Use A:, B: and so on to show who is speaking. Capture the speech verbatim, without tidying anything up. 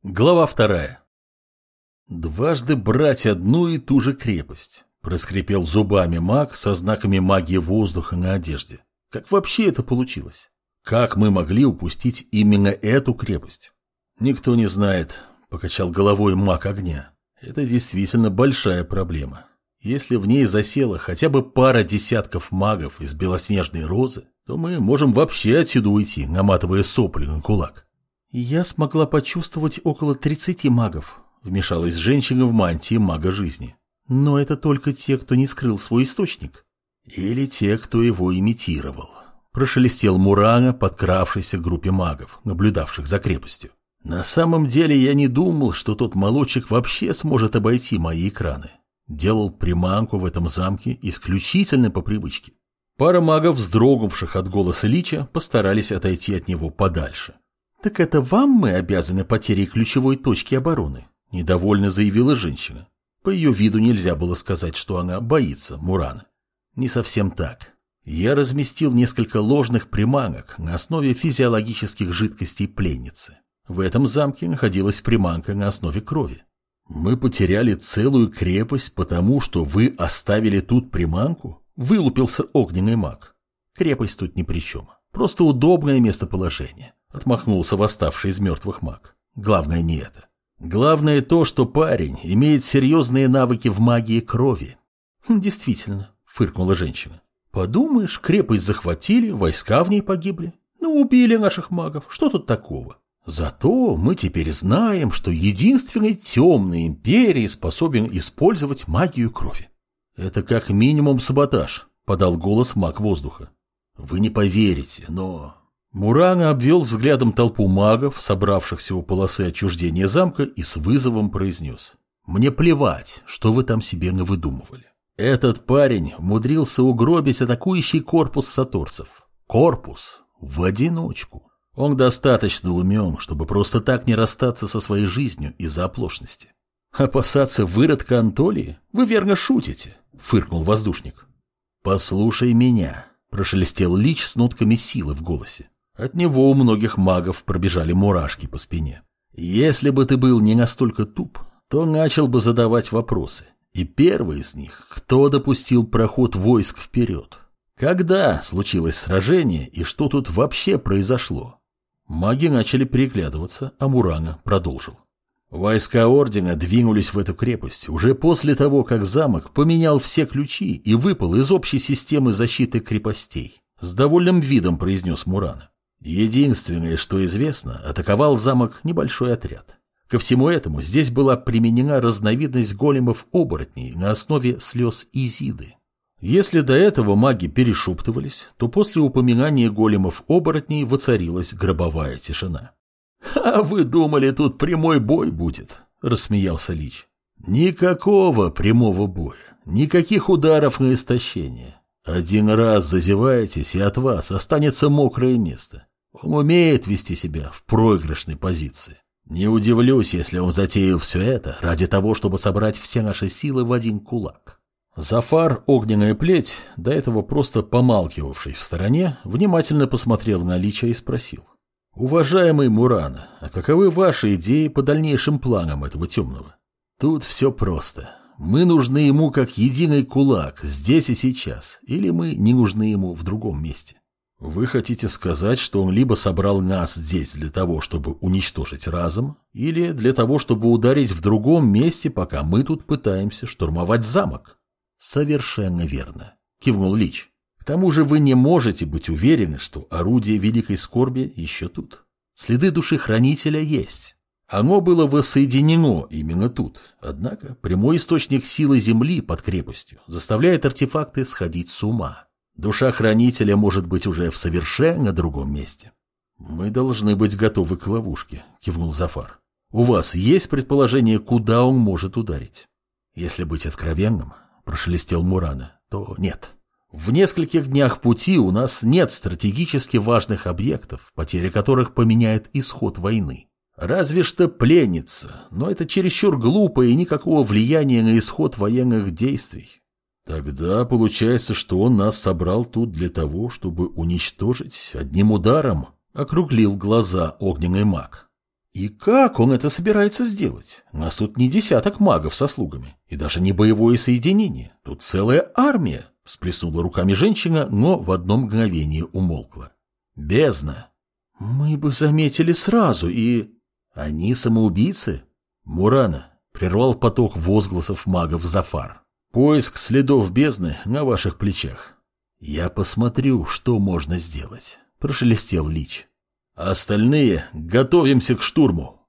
A: Глава вторая. «Дважды брать одну и ту же крепость», — проскрипел зубами маг со знаками магии воздуха на одежде. «Как вообще это получилось? Как мы могли упустить именно эту крепость?» «Никто не знает», — покачал головой маг огня. «Это действительно большая проблема. Если в ней засела хотя бы пара десятков магов из белоснежной розы, то мы можем вообще отсюда уйти, наматывая сопли на кулак». «Я смогла почувствовать около тридцати магов», — вмешалась женщина в мантии мага жизни. «Но это только те, кто не скрыл свой источник». «Или те, кто его имитировал», — прошелестел Мурана, подкравшийся к группе магов, наблюдавших за крепостью. «На самом деле я не думал, что тот молодчик вообще сможет обойти мои экраны. Делал приманку в этом замке исключительно по привычке». Пара магов, вздрогнувших от голоса Лича, постарались отойти от него подальше. «Так это вам мы обязаны потерей ключевой точки обороны», – недовольно заявила женщина. По ее виду нельзя было сказать, что она боится Мурана. «Не совсем так. Я разместил несколько ложных приманок на основе физиологических жидкостей пленницы. В этом замке находилась приманка на основе крови. Мы потеряли целую крепость, потому что вы оставили тут приманку?» – вылупился огненный маг. «Крепость тут ни при чем. Просто удобное местоположение», — отмахнулся восставший из мертвых маг. «Главное не это. Главное то, что парень имеет серьезные навыки в магии крови». «Действительно», — фыркнула женщина. «Подумаешь, крепость захватили, войска в ней погибли. Ну, убили наших магов. Что тут такого? Зато мы теперь знаем, что единственный темный империи способен использовать магию крови». «Это как минимум саботаж», — подал голос маг воздуха. «Вы не поверите, но...» Мурана обвел взглядом толпу магов, собравшихся у полосы отчуждения замка, и с вызовом произнес: «Мне плевать, что вы там себе навыдумывали. Этот парень умудрился угробить атакующий корпус саторцев. Корпус в одиночку. Он достаточно умен, чтобы просто так не расстаться со своей жизнью из-за оплошности». «Опасаться выродка Антолии? Вы верно шутите», — фыркнул воздушник. «Послушай меня», — прошелестел Лич с нотками силы в голосе. От него у многих магов пробежали мурашки по спине. «Если бы ты был не настолько туп, то начал бы задавать вопросы. И первый из них — кто допустил проход войск вперед? Когда случилось сражение и что тут вообще произошло?» Маги начали переглядываться, а Мурана продолжил. «Войска Ордена двинулись в эту крепость уже после того, как замок поменял все ключи и выпал из общей системы защиты крепостей», — с довольным видом произнес Мурана. «Единственное, что известно, атаковал замок небольшой отряд. Ко всему этому здесь была применена разновидность големов-оборотней на основе слез Изиды. Если до этого маги перешептывались, то после упоминания големов-оборотней воцарилась гробовая тишина». «А вы думали, тут прямой бой будет?» — рассмеялся Лич. «Никакого прямого боя, никаких ударов на истощение. Один раз зазеваетесь, и от вас останется мокрое место. Он умеет вести себя в проигрышной позиции. Не удивлюсь, если он затеял все это ради того, чтобы собрать все наши силы в один кулак». Зафар, огненная плеть, до этого просто помалкивавший в стороне, внимательно посмотрел на Лича и спросил: «Уважаемый Мурана, а каковы ваши идеи по дальнейшим планам этого темного?» «Тут все просто. Мы нужны ему как единый кулак здесь и сейчас, или мы не нужны ему в другом месте?» «Вы хотите сказать, что он либо собрал нас здесь для того, чтобы уничтожить разом, или для того, чтобы ударить в другом месте, пока мы тут пытаемся штурмовать замок?» «Совершенно верно», — кивнул Лич. «К тому же вы не можете быть уверены, что орудие Великой Скорби еще тут. Следы души Хранителя есть. Оно было воссоединено именно тут, однако прямой источник силы Земли под крепостью заставляет артефакты сходить с ума. Душа Хранителя может быть уже в совершенно другом месте». «Мы должны быть готовы к ловушке», — кивнул Зафар. «У вас есть предположение, куда он может ударить?» «Если быть откровенным», — прошелестел Мурана, — «то нет. В нескольких днях пути у нас нет стратегически важных объектов, потеря которых поменяет исход войны. Разве что пленница, но это чересчур глупо и никакого влияния на исход военных действий». «Тогда получается, что он нас собрал тут для того, чтобы уничтожить одним ударом», — округлил глаза огненный маг. И как он это собирается сделать? У нас тут не десяток магов со слугами, и даже не боевое соединение. Тут целая армия. Всплеснула руками женщина, но в одно мгновение умолкла. Бездна. Мы бы заметили сразу, и... Они самоубийцы? Мурана, прервал поток возгласов магов Зафар. Поиск следов бездны на ваших плечах. Я посмотрю, что можно сделать, прошелестел Лич. Остальные готовимся к штурму.